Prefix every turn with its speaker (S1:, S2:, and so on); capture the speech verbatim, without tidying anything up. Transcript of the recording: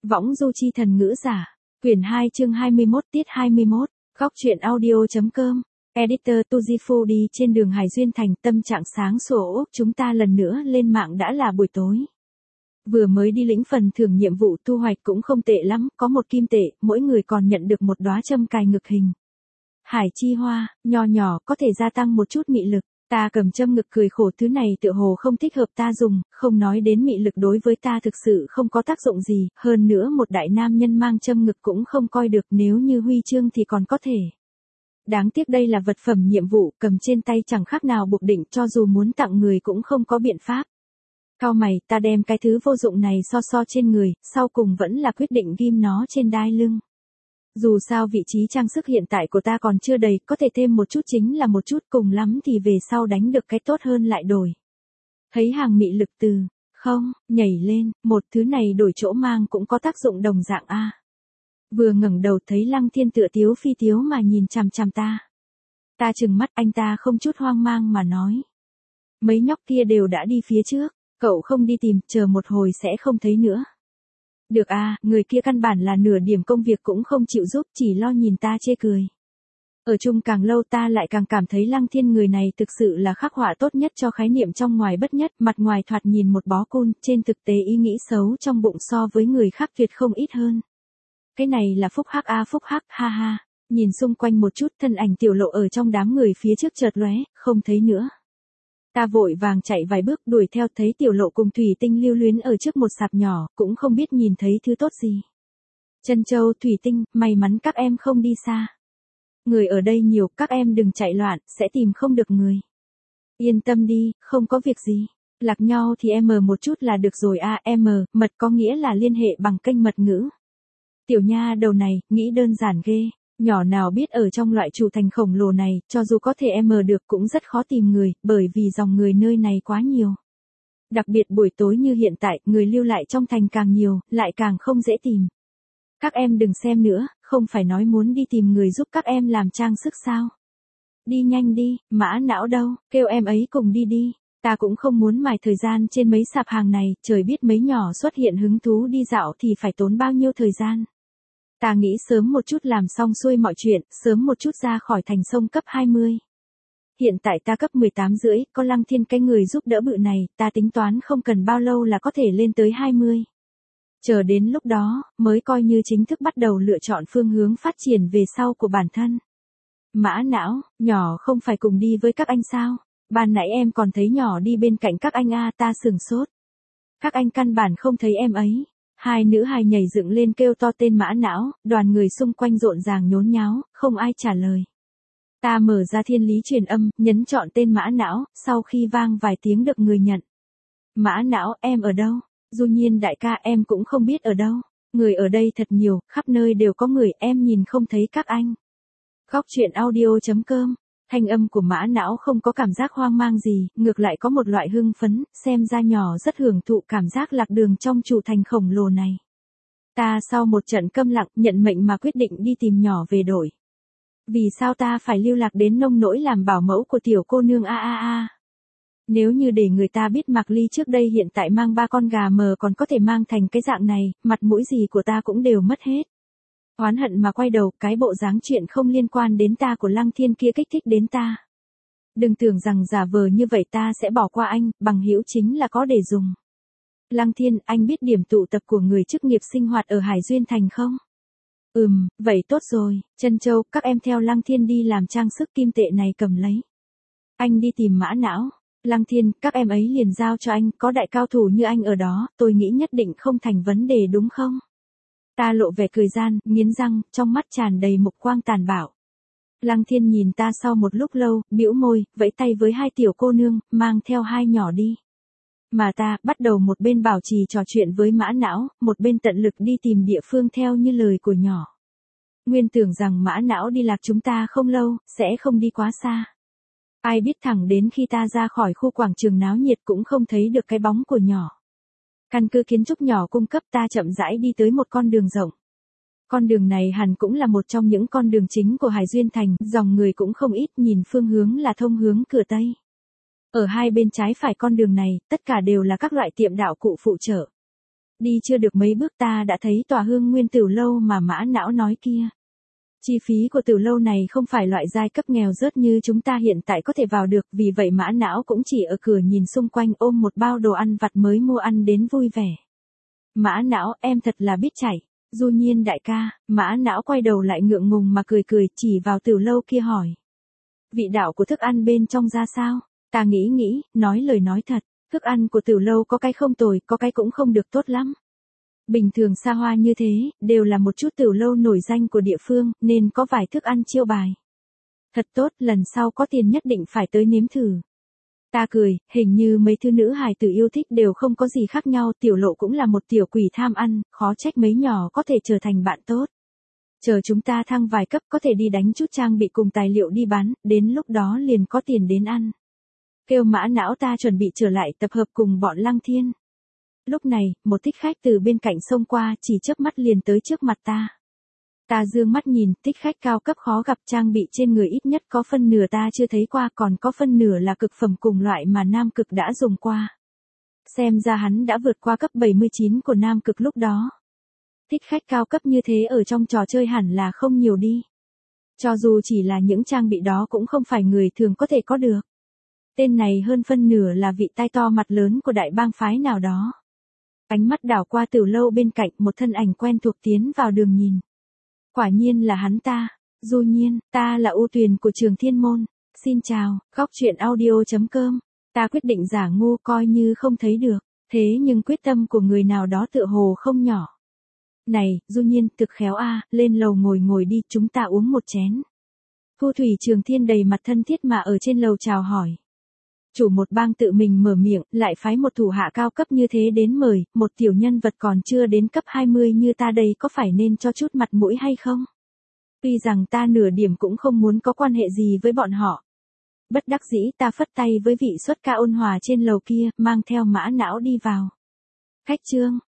S1: Võng du chi thần ngữ giả. Quyển hai chương hai mươi mốt tiết hai mươi mốt. Góc truyện audio.com. Editor Tujifu đi trên đường Hải Duyên Thành, tâm trạng sáng sủa. Chúng ta lần nữa lên mạng đã là buổi tối. Vừa mới đi lĩnh phần thưởng nhiệm vụ, thu hoạch cũng không tệ lắm, có một kim tệ, mỗi người còn nhận được một đóa châm cài ngực hình hải chi hoa, nho nhỏ, có thể gia tăng một chút mị lực. Ta cầm châm ngực cười khổ, thứ này tựa hồ không thích hợp ta dùng, không nói đến mị lực đối với ta thực sự không có tác dụng gì, hơn nữa một đại nam nhân mang châm ngực cũng không coi được, nếu như huy chương thì còn có thể. Đáng tiếc đây là vật phẩm nhiệm vụ, cầm trên tay chẳng khác nào buộc định, cho dù muốn tặng người cũng không có biện pháp. Cau mày, ta đem cái thứ vô dụng này so so trên người, sau cùng vẫn là quyết định ghim nó trên đai lưng. Dù sao vị trí trang sức hiện tại của ta còn chưa đầy, có thể thêm một chút chính là một chút, cùng lắm thì về sau đánh được cái tốt hơn lại đổi. Thấy hàng mị lực từ, không, nhảy lên, một thứ này đổi chỗ mang cũng có tác dụng đồng dạng a. Vừa ngẩng đầu thấy Lăng Thiên tựa tiếu phi tiếu mà nhìn chằm chằm ta. Ta trừng mắt, anh ta không chút hoang mang mà nói. Mấy nhóc kia đều đã đi phía trước, cậu không đi tìm, chờ một hồi sẽ không thấy nữa. Được à, người kia căn bản là nửa điểm công việc cũng không chịu giúp, chỉ lo nhìn ta chê cười. Ở chung càng lâu ta lại càng cảm thấy Lăng Thiên người này thực sự là khắc họa tốt nhất cho khái niệm trong ngoài bất nhất, mặt ngoài thoạt nhìn một bó cun, trên thực tế ý nghĩ xấu trong bụng so với người khác tuyệt không ít hơn. Cái này là phúc hắc a phúc hắc, ha ha. Nhìn xung quanh một chút, thân ảnh tiểu lộ ở trong đám người phía trước chợt lóe, không thấy nữa. Ta vội vàng chạy vài bước đuổi theo, thấy tiểu lộ cùng thủy tinh lưu luyến ở trước một sạp nhỏ, cũng không biết nhìn thấy thứ tốt gì. Trân Châu, thủy tinh, may mắn các em không đi xa. Người ở đây nhiều, các em đừng chạy loạn, sẽ tìm không được người. Yên tâm đi, không có việc gì. Lạc nhau thì em một chút là được rồi a, em, mật có nghĩa là liên hệ bằng kênh mật ngữ. Tiểu nha đầu này, nghĩ đơn giản ghê. Nhỏ nào biết ở trong loại chủ thành khổng lồ này, cho dù có thể em được cũng rất khó tìm người, bởi vì dòng người nơi này quá nhiều. Đặc biệt buổi tối như hiện tại, người lưu lại trong thành càng nhiều, lại càng không dễ tìm. Các em đừng xem nữa, không phải nói muốn đi tìm người giúp các em làm trang sức sao? Đi nhanh đi, Mã Não đâu, kêu em ấy cùng đi đi. Ta cũng không muốn mài thời gian trên mấy sạp hàng này, trời biết mấy nhỏ xuất hiện hứng thú đi dạo thì phải tốn bao nhiêu thời gian. Ta nghĩ sớm một chút làm xong xuôi mọi chuyện, sớm một chút ra khỏi thành sông cấp hai mươi. Hiện tại ta cấp mười tám rưỡi, có Lăng Thiên cái người giúp đỡ bự này, ta tính toán không cần bao lâu là có thể lên tới hai mươi. Chờ đến lúc đó, mới coi như chính thức bắt đầu lựa chọn phương hướng phát triển về sau của bản thân. Mã Não, nhỏ không phải cùng đi với các anh sao? Ban nãy em còn thấy nhỏ đi bên cạnh các anh a, ta sửng sốt. Các anh căn bản không thấy em ấy. Hai nữ hài nhảy dựng lên kêu to tên Mã Não, đoàn người xung quanh rộn ràng nhốn nháo, không ai trả lời. Ta mở ra thiên lý truyền âm, nhấn chọn tên Mã Não, sau khi vang vài tiếng được người nhận. Mã Não, em ở đâu? Du Nhiên đại ca, em cũng không biết ở đâu. Người ở đây thật nhiều, khắp nơi đều có người, em nhìn không thấy các anh. Góc truyện audio.com. Thanh âm của Mã Não không có cảm giác hoang mang gì, ngược lại có một loại hưng phấn, xem ra nhỏ rất hưởng thụ cảm giác lạc đường trong chủ thành khổng lồ này. Ta sau một trận câm lặng, nhận mệnh mà quyết định đi tìm nhỏ về đổi. Vì sao ta phải lưu lạc đến nông nỗi làm bảo mẫu của tiểu cô nương a a a? Nếu như để người ta biết Mạc Ly trước đây hiện tại mang ba con gà mờ còn có thể mang thành cái dạng này, mặt mũi gì của ta cũng đều mất hết. Oán hận mà quay đầu, cái bộ dáng chuyện không liên quan đến ta của Lăng Thiên kia kích thích đến ta. Đừng tưởng rằng giả vờ như vậy ta sẽ bỏ qua anh, bằng hữu chính là có để dùng. Lăng Thiên, anh biết điểm tụ tập của người chức nghiệp sinh hoạt ở Hải Duyên Thành không? Ừm, vậy tốt rồi, Trân Châu, các em theo Lăng Thiên đi làm trang sức, kim tệ này cầm lấy. Anh đi tìm Mã Não. Lăng Thiên, các em ấy liền giao cho anh, có đại cao thủ như anh ở đó, tôi nghĩ nhất định không thành vấn đề đúng không? Ta lộ vẻ cười gian, nghiến răng, trong mắt tràn đầy mục quang tàn bạo. Lăng Thiên nhìn ta sau một lúc lâu, bĩu môi, vẫy tay với hai tiểu cô nương, mang theo hai nhỏ đi. Mà ta, bắt đầu một bên bảo trì trò chuyện với Mã Não, một bên tận lực đi tìm địa phương theo như lời của nhỏ. Nguyên tưởng rằng Mã Não đi lạc chúng ta không lâu, sẽ không đi quá xa. Ai biết thẳng đến khi ta ra khỏi khu quảng trường náo nhiệt cũng không thấy được cái bóng của nhỏ. Căn cứ kiến trúc nhỏ cung cấp, ta chậm rãi đi tới một con đường rộng. Con đường này hẳn cũng là một trong những con đường chính của Hải Duyên Thành, dòng người cũng không ít, nhìn phương hướng là thông hướng cửa Tây. Ở hai bên trái phải con đường này, tất cả đều là các loại tiệm đạo cụ phụ trợ. Đi chưa được mấy bước ta đã thấy tòa Hương Nguyên Tửu lâu mà Mã Não nói kia. Chi phí của Tửu lâu này không phải loại giai cấp nghèo rớt như chúng ta hiện tại có thể vào được, vì vậy Mã Não cũng chỉ ở cửa nhìn xung quanh ôm một bao đồ ăn vặt mới mua ăn đến vui vẻ. Mã Não, em thật là biết chảy. Du Nhiên đại ca. Mã Não quay đầu lại ngượng ngùng mà cười cười, chỉ vào Tửu lâu kia hỏi. Vị đạo của thức ăn bên trong ra sao? Ta nghĩ nghĩ, nói lời nói thật. Thức ăn của Tửu lâu có cái không tồi, có cái cũng không được tốt lắm. Bình thường xa hoa như thế, đều là một chút Tửu lâu nổi danh của địa phương, nên có vài thức ăn chiêu bài. Thật tốt, lần sau có tiền nhất định phải tới nếm thử. Ta cười, hình như mấy thứ nữ hài tử yêu thích đều không có gì khác nhau, Tiểu Lộ cũng là một tiểu quỷ tham ăn, khó trách mấy nhỏ có thể trở thành bạn tốt. Chờ chúng ta thăng vài cấp có thể đi đánh chút trang bị cùng tài liệu đi bán, đến lúc đó liền có tiền đến ăn. Kêu Mã Não ta chuẩn bị trở lại tập hợp cùng bọn Lăng Thiên. Lúc này, một thích khách từ bên cạnh xông qua, chỉ chớp mắt liền tới trước mặt ta. Ta dương mắt nhìn, thích khách cao cấp khó gặp, trang bị trên người ít nhất có phân nửa ta chưa thấy qua, còn có phân nửa là cực phẩm cùng loại mà Nam Cực đã dùng qua. Xem ra hắn đã vượt qua cấp bảy mươi chín của Nam Cực lúc đó. Thích khách cao cấp như thế ở trong trò chơi hẳn là không nhiều đi. Cho dù chỉ là những trang bị đó cũng không phải người thường có thể có được. Tên này hơn phân nửa là vị tai to mặt lớn của đại bang phái nào đó. Ánh mắt đảo qua Tửu lâu bên cạnh, một thân ảnh quen thuộc tiến vào đường nhìn. Quả nhiên là hắn ta. Du Nhiên, ta là U Tuyền của Trường Thiên Môn. Xin chào, góc truyện audio chấm com. Ta quyết định giả ngu coi như không thấy được. Thế nhưng quyết tâm của người nào đó tựa hồ không nhỏ. Này, Du Nhiên, thực khéo a, lên lầu ngồi ngồi đi, chúng ta uống một chén. Thu Thủy Trường Thiên đầy mặt thân thiết mà ở trên lầu chào hỏi. Chủ một bang tự mình mở miệng, lại phái một thủ hạ cao cấp như thế đến mời, một tiểu nhân vật còn chưa đến cấp hai mươi như ta đây có phải nên cho chút mặt mũi hay không? Tuy rằng ta nửa điểm cũng không muốn có quan hệ gì với bọn họ. Bất đắc dĩ ta phất tay với vị xuất ca ôn hòa trên lầu kia, mang theo Mã Não đi vào. Khách trương,